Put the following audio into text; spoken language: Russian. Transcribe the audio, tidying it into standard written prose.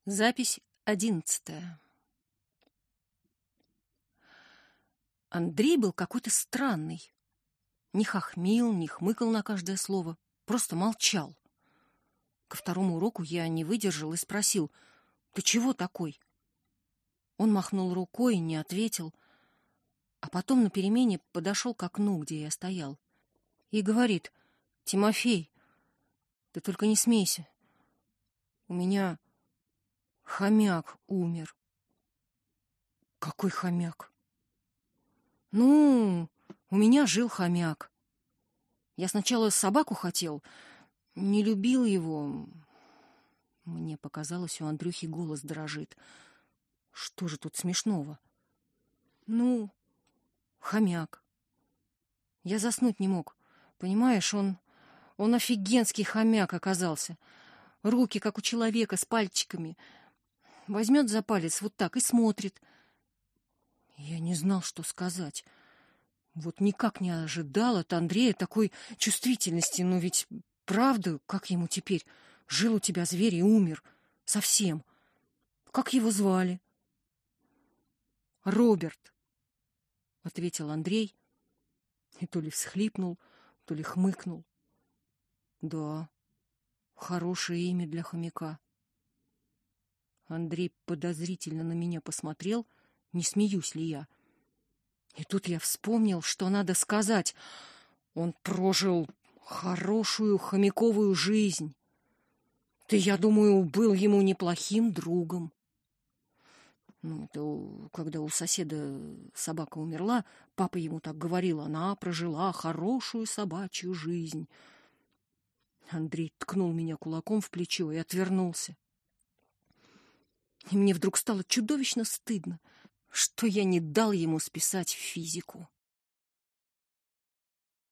Запись 11. Андрей был какой-то странный. Не хохмил, не хмыкал на каждое слово, просто молчал. Ко второму уроку я не выдержал и спросил: «Ты чего такой?» Он махнул рукой и не ответил, а потом на перемене подошел к окну, где я стоял, и говорит: «Тимофей, ты только не смейся. У меня хомяк умер». «Какой хомяк?» «Ну, у меня жил хомяк. Я сначала собаку хотел, не любил его». Мне показалось, у Андрюхи голос дрожит. Что же тут смешного? Ну, хомяк. Я заснуть не мог. Понимаешь, он офигенский хомяк оказался. Руки, как у человека, с пальчиками. Возьмет за палец вот так и смотрит. Я не знал, что сказать. Вот никак не ожидал от Андрея такой чувствительности. Но ведь правда, как ему теперь? Жил у тебя зверь и умер. Совсем. Как его звали? Роберт, — ответил Андрей. И то ли всхлипнул, то ли хмыкнул. Да, хорошее имя для хомяка. Андрей подозрительно на меня посмотрел, не смеюсь ли я. И тут я вспомнил, что надо сказать. Он прожил хорошую хомяковую жизнь. Ты, я думаю, был ему неплохим другом. Ну, это когда у соседа собака умерла, папа ему так говорил: она прожила хорошую собачью жизнь. Андрей ткнул меня кулаком в плечо и отвернулся. И мне вдруг стало чудовищно стыдно, что я не дал ему списать физику.